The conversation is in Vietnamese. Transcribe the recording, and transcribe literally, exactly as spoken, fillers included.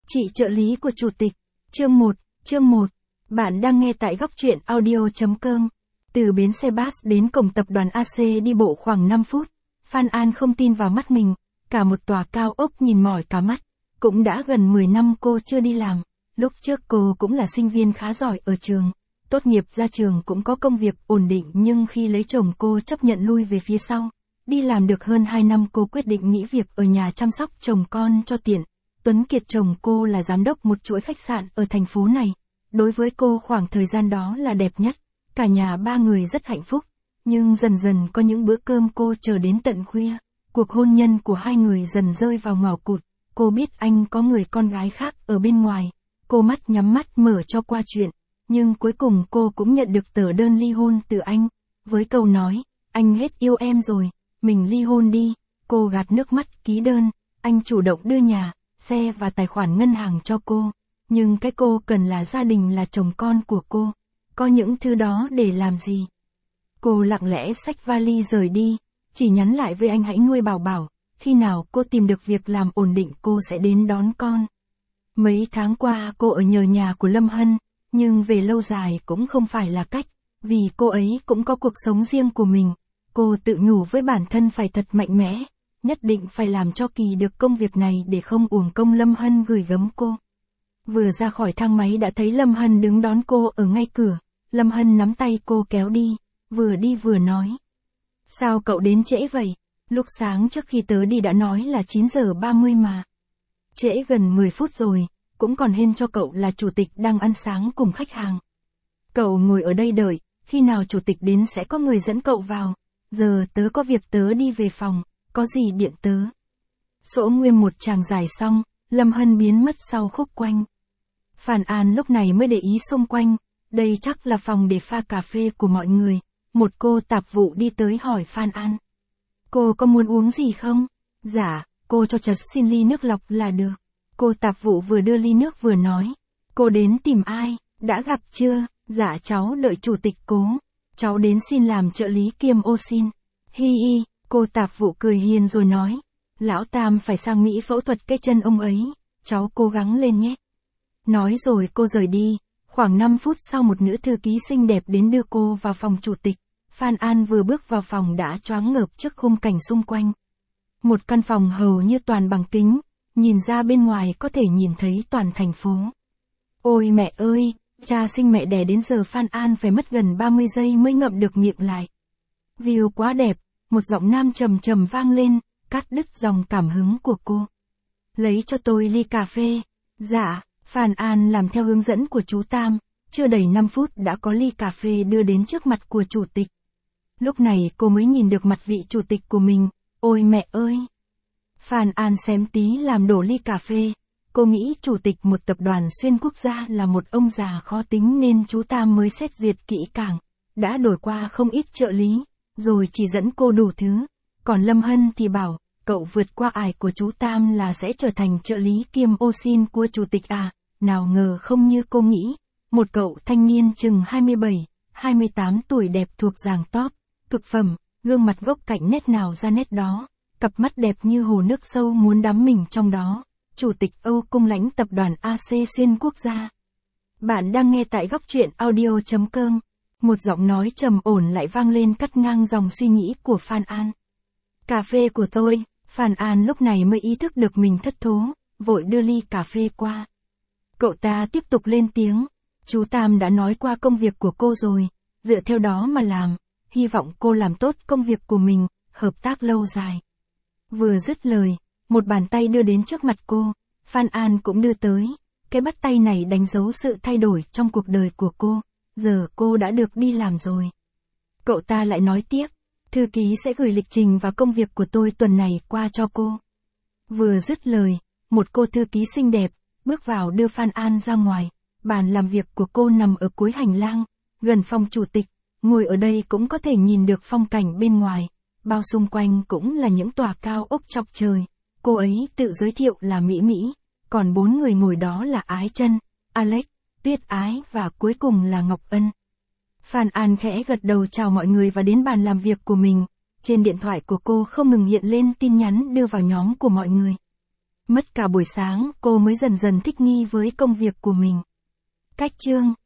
Chị trợ lý của chủ tịch. Chương một, chương một. Bạn đang nghe tại góc truyện audio chấm com. Từ bến xe bus đến cổng tập đoàn a xê đi bộ khoảng năm phút. Phan An không tin vào mắt mình, cả một tòa cao ốc nhìn mỏi cả mắt. Cũng đã gần mười năm cô chưa đi làm. Lúc trước cô cũng là sinh viên khá giỏi ở trường. Tốt nghiệp ra trường cũng có công việc ổn định, nhưng khi lấy chồng cô chấp nhận lui về phía sau. Đi làm được hơn hai năm cô quyết định nghỉ việc ở nhà chăm sóc chồng con cho tiện. Tuấn Kiệt chồng cô là giám đốc một chuỗi khách sạn ở thành phố này. Đối với cô khoảng thời gian đó là đẹp nhất. Cả nhà ba người rất hạnh phúc. Nhưng dần dần có những bữa cơm cô chờ đến tận khuya. Cuộc hôn nhân của hai người dần rơi vào ngõ cụt. Cô biết anh có người con gái khác ở bên ngoài. Cô mắt nhắm mắt mở cho qua chuyện. Nhưng cuối cùng cô cũng nhận được tờ đơn ly hôn từ anh. Với câu nói, anh hết yêu em rồi, mình ly hôn đi. Cô gạt nước mắt ký đơn. Anh chủ động đưa nhà, xe và tài khoản ngân hàng cho cô. Nhưng cái cô cần là gia đình, là chồng con của cô. Có những thứ đó để làm gì? Cô lặng lẽ xách vali rời đi. Chỉ nhắn lại với anh hãy nuôi Bảo Bảo. Khi nào cô tìm được việc làm ổn định cô sẽ đến đón con. Mấy tháng qua cô ở nhờ nhà của Lâm Hân. Nhưng về lâu dài cũng không phải là cách. Vì cô ấy cũng có cuộc sống riêng của mình. Cô tự nhủ với bản thân phải thật mạnh mẽ. Nhất định phải làm cho kỳ được công việc này để không uổng công Lâm Hân gửi gắm cô. Vừa ra khỏi thang máy đã thấy Lâm Hân đứng đón cô ở ngay cửa. Lâm Hân nắm tay cô kéo đi, vừa đi vừa nói. Sao cậu đến trễ vậy? Lúc sáng trước khi tớ đi đã nói là chín giờ ba mươi mà. Trễ gần mười phút rồi, cũng còn hên cho cậu là chủ tịch đang ăn sáng cùng khách hàng. Cậu ngồi ở đây đợi, khi nào chủ tịch đến sẽ có người dẫn cậu vào. Giờ tớ có việc tớ đi về phòng, có gì điện tớ. Sỗ nguyên một tràng dài xong, Lâm Hân biến mất sau khúc quanh. Phan An lúc này mới để ý xung quanh, đây chắc là phòng để pha cà phê của mọi người. Một cô tạp vụ đi tới hỏi Phan An. Cô có muốn uống gì không? Dạ, cô cho cháu xin ly nước lọc là được. Cô tạp vụ vừa đưa ly nước vừa nói. Cô đến tìm ai? Đã gặp chưa? Dạ cháu đợi chủ tịch cố. Cháu đến xin làm trợ lý kiêm ô xin. Hi hi, cô tạp vụ cười hiền rồi nói. Lão Tam phải sang Mỹ phẫu thuật cái chân ông ấy. Cháu cố gắng lên nhé. Nói rồi cô rời đi. Khoảng năm phút sau một nữ thư ký xinh đẹp đến đưa cô vào phòng chủ tịch. Phan An vừa bước vào phòng đã choáng ngợp trước khung cảnh xung quanh. Một căn phòng hầu như toàn bằng kính. Nhìn ra bên ngoài có thể nhìn thấy toàn thành phố. Ôi mẹ ơi, cha sinh mẹ đẻ đến giờ Phan An phải mất gần ba mươi giây mới ngậm được miệng lại. View quá đẹp, một giọng nam trầm trầm vang lên, cắt đứt dòng cảm hứng của cô. Lấy cho tôi ly cà phê. Dạ, Phan An làm theo hướng dẫn của chú Tam, chưa đầy năm phút đã có ly cà phê đưa đến trước mặt của chủ tịch. Lúc này cô mới nhìn được mặt vị chủ tịch của mình, ôi mẹ ơi. Phan An xém tí làm đổ ly cà phê. Cô nghĩ chủ tịch một tập đoàn xuyên quốc gia là một ông già khó tính nên chú Tam mới xét duyệt kỹ càng. Đã đổi qua không ít trợ lý, rồi chỉ dẫn cô đủ thứ. Còn Lâm Hân thì bảo, cậu vượt qua ải của chú Tam là sẽ trở thành trợ lý kiêm ô xin của chủ tịch à. Nào ngờ không như cô nghĩ. Một cậu thanh niên chừng hai mươi bảy, hai mươi tám tuổi đẹp thuộc dàng top, cực phẩm, gương mặt gốc cạnh nét nào ra nét đó. Cặp mắt đẹp như hồ nước sâu muốn đắm mình trong đó. Chủ tịch Âu Cung lãnh tập đoàn a xê xuyên quốc gia. Bạn đang nghe tại góc truyện audio chấm com. Một giọng nói trầm ổn lại vang lên cắt ngang dòng suy nghĩ của Phan An. Cà phê của tôi. Phan An lúc này mới ý thức được mình thất thố, vội đưa ly cà phê qua. Cậu ta tiếp tục lên tiếng. Chú Tam đã nói qua công việc của cô rồi, dựa theo đó mà làm. Hy vọng cô làm tốt công việc của mình, hợp tác lâu dài. Vừa dứt lời, một bàn tay đưa đến trước mặt cô. Phan An cũng đưa tới. Cái bắt tay này đánh dấu sự thay đổi trong cuộc đời của cô. Giờ cô đã được đi làm rồi. Cậu ta lại nói tiếp. Thư ký sẽ gửi lịch trình và công việc của tôi tuần này qua cho cô. Vừa dứt lời, một cô thư ký xinh đẹp bước vào đưa Phan An ra ngoài. Bàn làm việc của cô nằm ở cuối hành lang, gần phòng chủ tịch. Ngồi ở đây cũng có thể nhìn được phong cảnh bên ngoài. Bao xung quanh cũng là những tòa cao ốc chọc trời. Cô ấy tự giới thiệu là Mỹ Mỹ. Còn bốn người ngồi đó là Ái Chân, Alex, Tuyết Ái và cuối cùng là Ngọc Ân. Phan An khẽ gật đầu chào mọi người và đến bàn làm việc của mình. Trên điện thoại của cô không ngừng hiện lên tin nhắn đưa vào nhóm của mọi người. Mất cả buổi sáng, cô mới dần dần thích nghi với công việc của mình. Cách chương